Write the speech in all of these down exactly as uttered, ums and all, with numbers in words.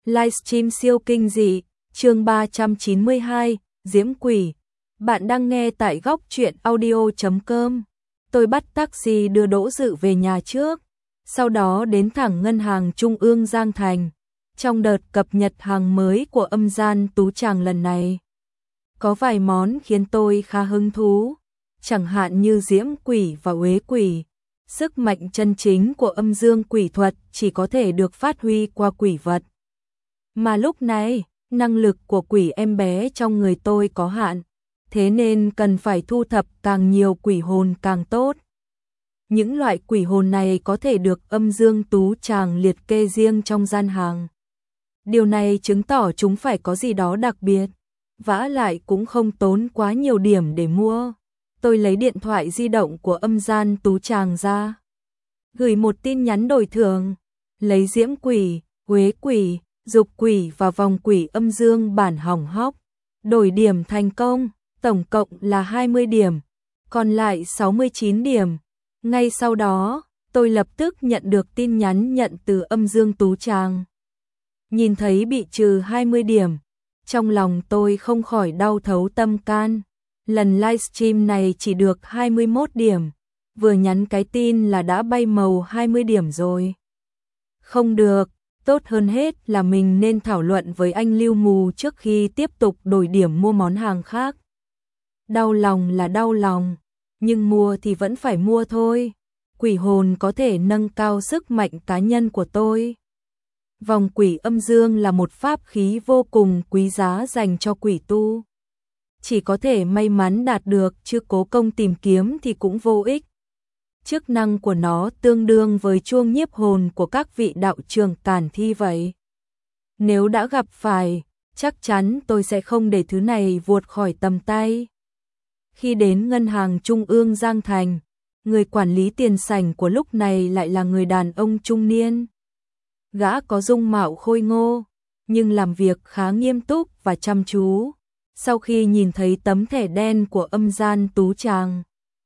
Livestream siêu kinh dị, chương ba trăm chín mươi hai, Diễm Quỷ. Bạn đang nghe tại góc truyện audio chấm com. Tôi bắt taxi đưa Đỗ Dự về nhà trước, sau đó đến thẳng ngân hàng Trung ương Giang Thành. Trong đợt cập nhật hàng mới của Âm Gian Tú Tràng lần này, có vài món khiến tôi khá hứng thú, chẳng hạn như Diễm Quỷ và Uế Quỷ. Sức mạnh chân chính của âm dương quỷ thuật chỉ có thể được phát huy qua quỷ vật. Mà lúc này, năng lực của quỷ em bé trong người tôi có hạn, thế nên cần phải thu thập càng nhiều quỷ hồn càng tốt. Những loại quỷ hồn này có thể được Âm Dương Tú Tràng liệt kê riêng trong gian hàng. Điều này chứng tỏ chúng phải có gì đó đặc biệt, vả lại cũng không tốn quá nhiều điểm để mua. Tôi lấy điện thoại di động của Âm Gian Tú Tràng ra, gửi một tin nhắn đổi thưởng, lấy Diễm Quỷ, Uế Quỷ, Dục Quỷ và Vòng Quỷ âm dương bản hỏng hóc, đổi điểm thành công, tổng cộng là hai mươi điểm, còn lại sáu mươi chín điểm. Ngay sau đó, tôi lập tức nhận được tin nhắn nhận từ Âm Dương Tú Tràng. Nhìn thấy bị trừ hai mươi điểm, trong lòng tôi không khỏi đau thấu tâm can. Lần livestream này chỉ được hai mươi mốt điểm, vừa nhắn cái tin là đã bay màu hai mươi điểm rồi. Không được, tốt hơn hết là mình nên thảo luận với anh Lưu Mù trước khi tiếp tục đổi điểm mua món hàng khác. Đau lòng là đau lòng, nhưng mua thì vẫn phải mua thôi. Quỷ hồn có thể nâng cao sức mạnh cá nhân của tôi. Vòng quỷ âm dương là một pháp khí vô cùng quý giá dành cho quỷ tu. Chỉ có thể may mắn đạt được chứ cố công tìm kiếm thì cũng vô ích. Chức năng của nó tương đương với chuông nhiếp hồn của các vị đạo trưởng càn thi vậy. Nếu đã gặp phải, chắc chắn tôi sẽ không để thứ này vụt khỏi tầm tay. Khi đến ngân hàng Trung ương Giang Thành, người quản lý tiền sảnh của lúc này lại là người đàn ông trung niên. Gã có dung mạo khôi ngô, nhưng làm việc khá nghiêm túc và chăm chú. Sau khi nhìn thấy tấm thẻ đen của Âm Gian Tú Tràng,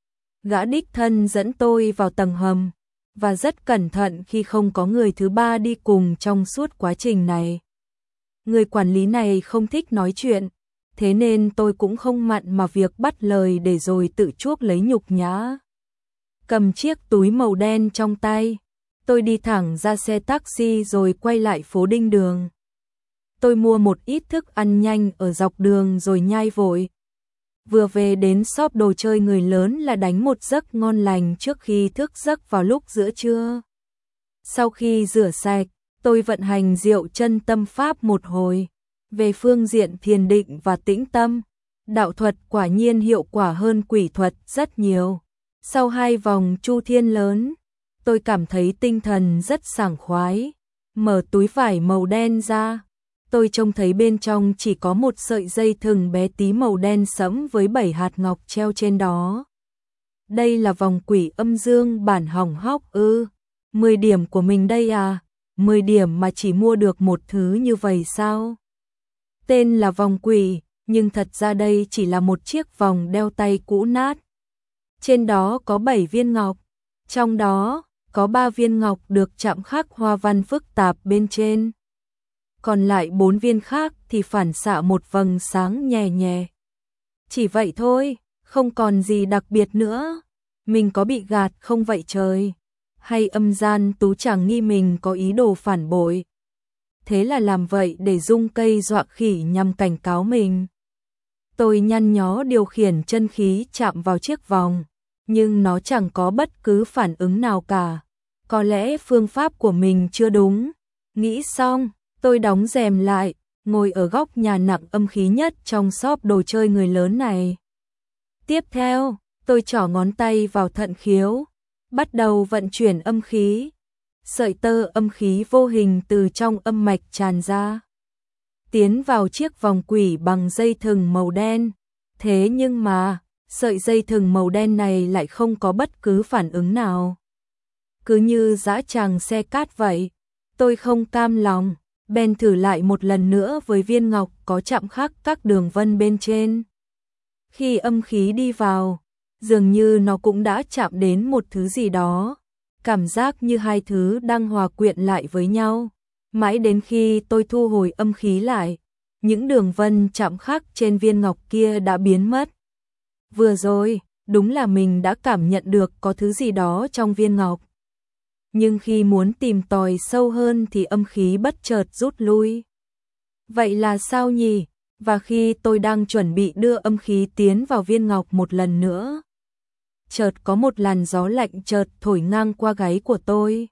gã đích thân dẫn tôi vào tầng hầm, và rất cẩn thận khi không có người thứ ba đi cùng trong suốt quá trình này. Người quản lý này không thích nói chuyện, thế nên tôi cũng không mặn mà việc bắt lời để rồi tự chuốc lấy nhục nhã. Cầm chiếc túi màu đen trong tay, tôi đi thẳng ra xe taxi rồi quay lại phố Đinh Đường. Tôi mua một ít thức ăn nhanh ở dọc đường rồi nhai vội. Vừa về đến shop đồ chơi người lớn là đánh một giấc ngon lành trước khi thức giấc vào lúc giữa trưa. Sau khi rửa sạch, tôi vận hành Diệu Chân Tâm Pháp một hồi. Về phương diện thiền định và tĩnh tâm, đạo thuật quả nhiên hiệu quả hơn quỷ thuật rất nhiều. Sau hai vòng chu thiên lớn, tôi cảm thấy tinh thần rất sảng khoái. Mở túi vải màu đen ra, tôi trông thấy bên trong chỉ có một sợi dây thừng bé tí màu đen sẫm với bảy hạt ngọc treo trên đó. Đây là vòng quỷ âm dương bản hỏng hóc ư? mười điểm của mình đây à? mười điểm mà chỉ mua được một thứ như vậy sao? Tên là vòng quỷ, nhưng thật ra đây chỉ là một chiếc vòng đeo tay cũ nát. Trên đó có bảy viên ngọc, trong đó có ba viên ngọc được chạm khắc hoa văn phức tạp bên trên. Còn lại bốn viên khác thì phản xạ một vầng sáng nhè nhẹ. Chỉ vậy thôi, không còn gì đặc biệt nữa. Mình có bị gạt không vậy trời? Hay Âm Gian Tú Tràng nghi mình có ý đồ phản bội? Thế là làm vậy để rung cây dọa khỉ nhằm cảnh cáo mình. Tôi nhăn nhó điều khiển chân khí chạm vào chiếc vòng, nhưng nó chẳng có bất cứ phản ứng nào cả. Có lẽ phương pháp của mình chưa đúng. Nghĩ xong, tôi đóng rèm lại, ngồi ở góc nhà nặng âm khí nhất trong shop đồ chơi người lớn này. Tiếp theo, tôi trỏ ngón tay vào thận khiếu, bắt đầu vận chuyển âm khí. Sợi tơ âm khí vô hình từ trong âm mạch tràn ra, tiến vào chiếc vòng quỷ bằng dây thừng màu đen. Thế nhưng mà, sợi dây thừng màu đen này lại không có bất cứ phản ứng nào. Cứ như dã tràng xe cát vậy. Tôi không cam lòng, bèn thử lại một lần nữa với viên ngọc có chạm khắc các đường vân bên trên. Khi âm khí đi vào, dường như nó cũng đã chạm đến một thứ gì đó. Cảm giác như hai thứ đang hòa quyện lại với nhau. Mãi đến khi tôi thu hồi âm khí lại, những đường vân chạm khắc trên viên ngọc kia đã biến mất. Vừa rồi, đúng là mình đã cảm nhận được có thứ gì đó trong viên ngọc. Nhưng khi muốn tìm tòi sâu hơn thì âm khí bất chợt rút lui. Vậy là sao nhỉ? Và khi tôi đang chuẩn bị đưa âm khí tiến vào viên ngọc một lần nữa, chợt có một làn gió lạnh chợt thổi ngang qua gáy của tôi,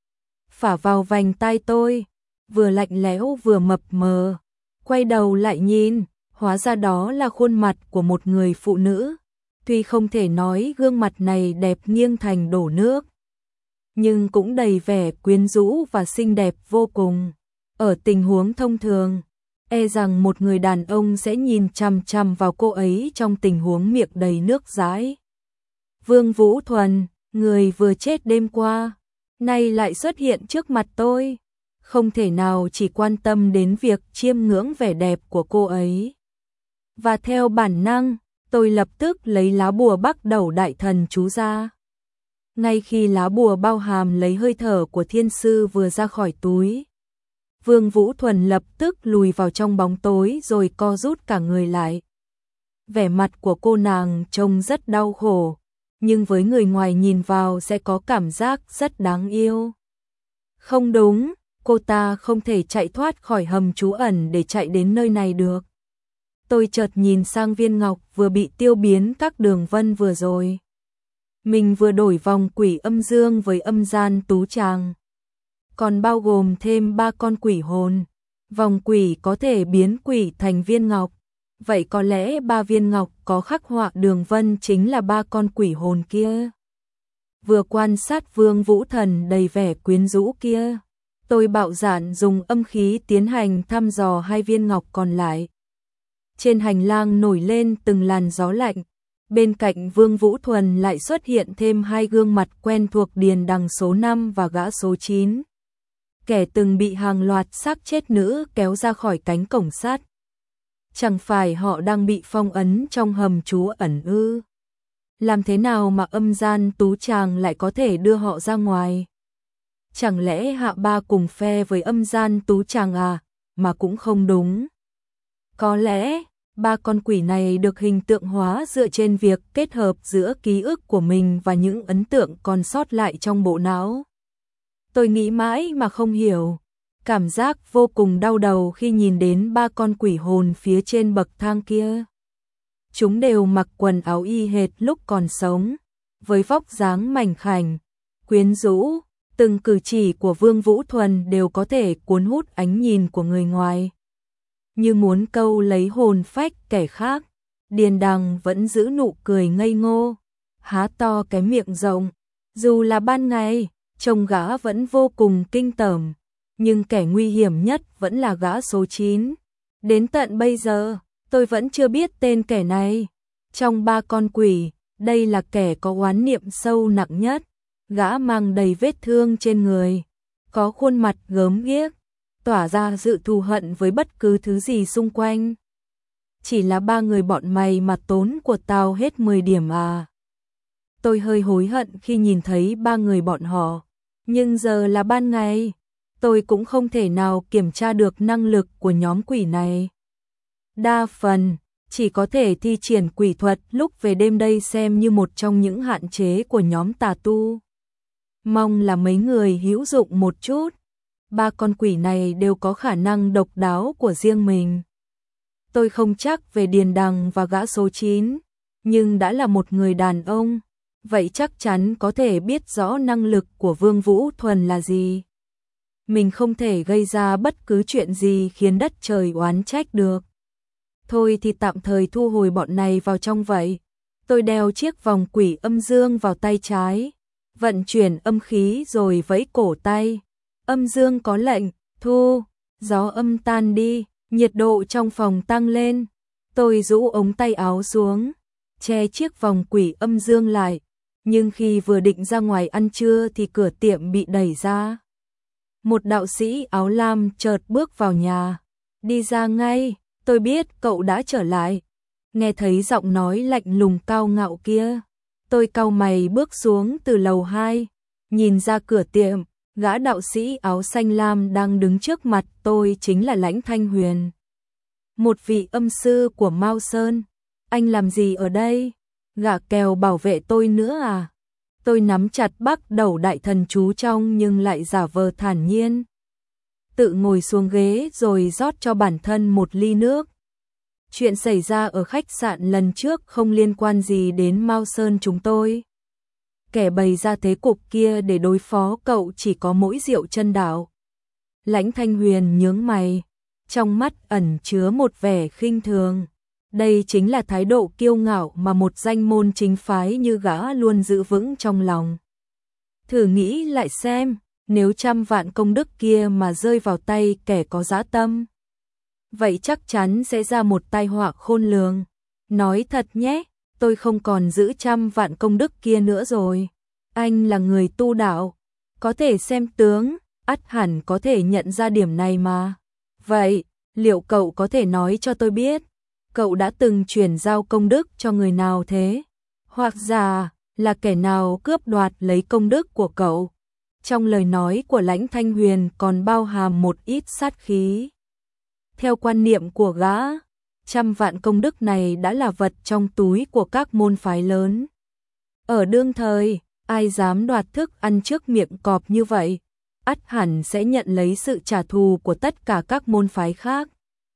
phả vào vành tai tôi, vừa lạnh lẽo vừa mập mờ. Quay đầu lại nhìn, hóa ra đó là khuôn mặt của một người phụ nữ. Tuy không thể nói gương mặt này đẹp nghiêng thành đổ nước, nhưng cũng đầy vẻ quyến rũ và xinh đẹp vô cùng. Ở tình huống thông thường, e rằng một người đàn ông sẽ nhìn chằm chằm vào cô ấy trong tình huống miệng đầy nước dãi. Vương Vũ Thuần, người vừa chết đêm qua, nay lại xuất hiện trước mặt tôi. Không thể nào chỉ quan tâm đến việc chiêm ngưỡng vẻ đẹp của cô ấy. Và theo bản năng, tôi lập tức lấy lá bùa Bắc Đẩu Đại Thần chú ra. Ngay khi lá bùa bao hàm lấy hơi thở của thiên sư vừa ra khỏi túi, Vương Vũ Thuần lập tức lùi vào trong bóng tối rồi co rút cả người lại. Vẻ mặt của cô nàng trông rất đau khổ, nhưng với người ngoài nhìn vào sẽ có cảm giác rất đáng yêu. Không đúng, cô ta không thể chạy thoát khỏi hầm trú ẩn để chạy đến nơi này được. Tôi chợt nhìn sang viên ngọc vừa bị tiêu biến các đường vân vừa rồi. Mình vừa đổi vòng quỷ âm dương với âm gian tú tràng, còn bao gồm thêm ba con quỷ hồn. Vòng quỷ có thể biến quỷ thành viên ngọc, vậy có lẽ ba viên ngọc có khắc họa đường vân chính là ba con quỷ hồn kia. Vừa quan sát Vương Vũ Thần đầy vẻ quyến rũ kia, tôi bạo dạn dùng âm khí tiến hành thăm dò hai viên ngọc còn lại. Trên hành lang nổi lên từng làn gió lạnh, bên cạnh Vương Vũ Thuần lại xuất hiện thêm hai gương mặt quen thuộc, Điền Đằng số năm và gã số chín. Kẻ từng bị hàng loạt xác chết nữ kéo ra khỏi cánh cổng sắt. Chẳng phải họ đang bị phong ấn trong hầm trú ẩn ư? Làm thế nào mà âm gian tú tràng lại có thể đưa họ ra ngoài? Chẳng lẽ Hạ Ba cùng phe với âm gian tú tràng à? Mà cũng không đúng. Có lẽ, ba con quỷ này được hình tượng hóa dựa trên việc kết hợp giữa ký ức của mình và những ấn tượng còn sót lại trong bộ não. Tôi nghĩ mãi mà không hiểu. Cảm giác vô cùng đau đầu khi nhìn đến ba con quỷ hồn phía trên bậc thang kia. Chúng đều mặc quần áo y hệt lúc còn sống, với vóc dáng mảnh khảnh, quyến rũ, từng cử chỉ của Vương Vũ Thuần đều có thể cuốn hút ánh nhìn của người ngoài. Như muốn câu lấy hồn phách kẻ khác, Điền Đằng vẫn giữ nụ cười ngây ngô, há to cái miệng rộng. Dù là ban ngày, trông gã vẫn vô cùng kinh tởm, nhưng kẻ nguy hiểm nhất vẫn là gã số chín. Đến tận bây giờ, tôi vẫn chưa biết tên kẻ này. Trong ba con quỷ, đây là kẻ có oán niệm sâu nặng nhất. Gã mang đầy vết thương trên người, có khuôn mặt gớm ghiếc, tỏa ra sự thù hận với bất cứ thứ gì xung quanh. Chỉ là ba người bọn mày mà tốn của tao hết mười điểm à? Tôi hơi hối hận khi nhìn thấy ba người bọn họ, nhưng giờ là ban ngày, tôi cũng không thể nào kiểm tra được năng lực của nhóm quỷ này. Đa phần, chỉ có thể thi triển quỷ thuật lúc về đêm, đây xem như một trong những hạn chế của nhóm tà tu. Mong là mấy người hữu dụng một chút. Ba con quỷ này đều có khả năng độc đáo của riêng mình. Tôi không chắc về Điền Đằng và gã số chín, nhưng đã là một người đàn ông, vậy chắc chắn có thể biết rõ năng lực của Vương Vũ Thuần là gì. Mình không thể gây ra bất cứ chuyện gì khiến đất trời oán trách được. Thôi thì tạm thời thu hồi bọn này vào trong vậy. Tôi đeo chiếc vòng quỷ âm dương vào tay trái, vận chuyển âm khí rồi vẫy cổ tay. Âm dương có lệnh, thu, gió âm tan đi, nhiệt độ trong phòng tăng lên. Tôi rũ ống tay áo xuống, che chiếc vòng quỷ âm dương lại, nhưng khi vừa định ra ngoài ăn trưa thì cửa tiệm bị đẩy ra. Một đạo sĩ áo lam chợt bước vào nhà, đi ra ngay, tôi biết cậu đã trở lại. Nghe thấy giọng nói lạnh lùng cao ngạo kia, tôi cau mày bước xuống từ lầu hai, nhìn ra cửa tiệm. Gã đạo sĩ áo xanh lam đang đứng trước mặt tôi chính là Lãnh Thanh Huyền, một vị âm sư của Mao Sơn. Anh làm gì ở đây? Gã kèo bảo vệ tôi nữa à? Tôi nắm chặt bắt đầu đại thần chú trong nhưng lại giả vờ thản nhiên. Tự ngồi xuống ghế rồi rót cho bản thân một ly nước. Chuyện xảy ra ở khách sạn lần trước không liên quan gì đến Mao Sơn chúng tôi. Kẻ bày ra thế cục kia để đối phó cậu chỉ có mỗi Diệu Chân Đạo. Lãnh Thanh Huyền nhướng mày, trong mắt ẩn chứa một vẻ khinh thường. Đây chính là thái độ kiêu ngạo mà một danh môn chính phái như gã luôn giữ vững trong lòng. Thử nghĩ lại xem, nếu trăm vạn công đức kia mà rơi vào tay kẻ có dã tâm, vậy chắc chắn sẽ ra một tai họa khôn lường. Nói thật nhé, tôi không còn giữ trăm vạn công đức kia nữa rồi. Anh là người tu đạo, có thể xem tướng, ắt hẳn có thể nhận ra điểm này mà. Vậy, liệu cậu có thể nói cho tôi biết, cậu đã từng chuyển giao công đức cho người nào thế? Hoặc giả là kẻ nào cướp đoạt lấy công đức của cậu? Trong lời nói của Lãnh Thanh Huyền còn bao hàm một ít sát khí. Theo quan niệm của gã, trăm vạn công đức này đã là vật trong túi của các môn phái lớn. Ở đương thời, ai dám đoạt thức ăn trước miệng cọp như vậy, ắt hẳn sẽ nhận lấy sự trả thù của tất cả các môn phái khác.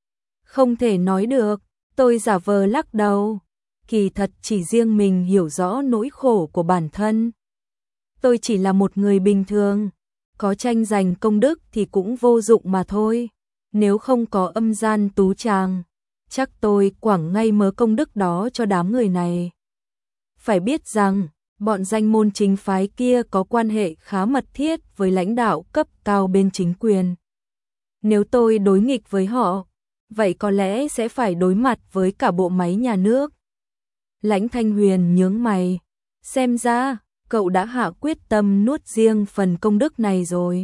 Không thể nói được, tôi giả vờ lắc đầu. Kỳ thật chỉ riêng mình hiểu rõ nỗi khổ của bản thân. Tôi chỉ là một người bình thường, có tranh giành công đức thì cũng vô dụng mà thôi. Nếu không có âm gian tú tràng, chắc tôi quẳng ngay mớ công đức đó cho đám người này. Phải biết rằng, bọn danh môn chính phái kia có quan hệ khá mật thiết với lãnh đạo cấp cao bên chính quyền. Nếu tôi đối nghịch với họ, vậy có lẽ sẽ phải đối mặt với cả bộ máy nhà nước. Lãnh Thanh Huyền nhướng mày, xem ra cậu đã hạ quyết tâm nuốt riêng phần công đức này rồi.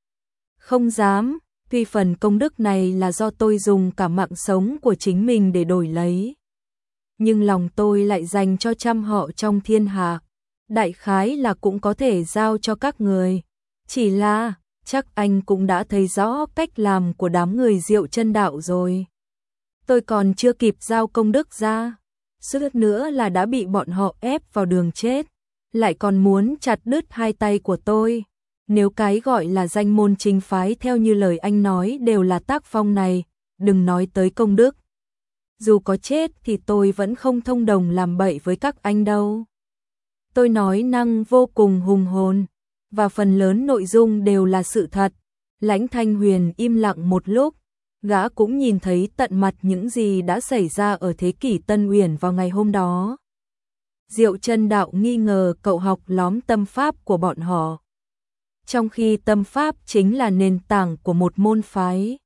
Không dám, tuy phần công đức này là do tôi dùng cả mạng sống của chính mình để đổi lấy. Nhưng lòng tôi lại dành cho trăm họ trong thiên hạ, đại khái là cũng có thể giao cho các người. Chỉ là, chắc anh cũng đã thấy rõ cách làm của đám người Diệu Chân Đạo rồi. Tôi còn chưa kịp giao công đức ra, suýt nữa là đã bị bọn họ ép vào đường chết, lại còn muốn chặt đứt hai tay của tôi. Nếu cái gọi là danh môn chính phái theo như lời anh nói đều là tác phong này, đừng nói tới công đức. Dù có chết thì tôi vẫn không thông đồng làm bậy với các anh đâu. Tôi nói năng vô cùng hùng hồn, và phần lớn nội dung đều là sự thật. Lãnh Thanh Huyền im lặng một lúc, gã cũng nhìn thấy tận mặt những gì đã xảy ra ở thế kỷ Tân Uyển vào ngày hôm đó. Diệu Chân Đạo nghi ngờ cậu học lóm tâm pháp của bọn họ, trong khi tâm pháp chính là nền tảng của một môn phái.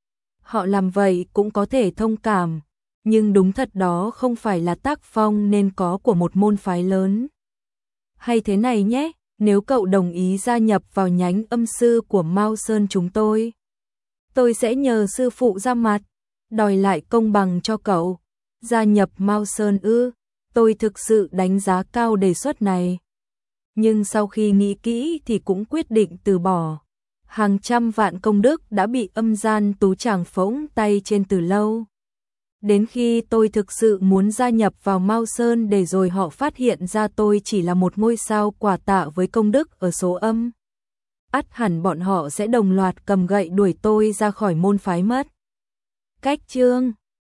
Họ làm vậy cũng có thể thông cảm, nhưng đúng thật đó không phải là tác phong nên có của một môn phái lớn. Hay thế này nhé, nếu cậu đồng ý gia nhập vào nhánh âm sư của Mao Sơn chúng tôi, tôi sẽ nhờ sư phụ ra mặt, đòi lại công bằng cho cậu. Gia nhập Mao Sơn ư? Tôi thực sự đánh giá cao đề xuất này. Nhưng sau khi nghĩ kỹ thì cũng quyết định từ bỏ. Hàng trăm vạn công đức đã bị âm gian tú tràng phỗng tay trên từ lâu. Đến khi tôi thực sự muốn gia nhập vào Mao Sơn để rồi họ phát hiện ra tôi chỉ là một ngôi sao quả tạ với công đức ở số âm, ắt hẳn bọn họ sẽ đồng loạt cầm gậy đuổi tôi ra khỏi môn phái mất. Cách chương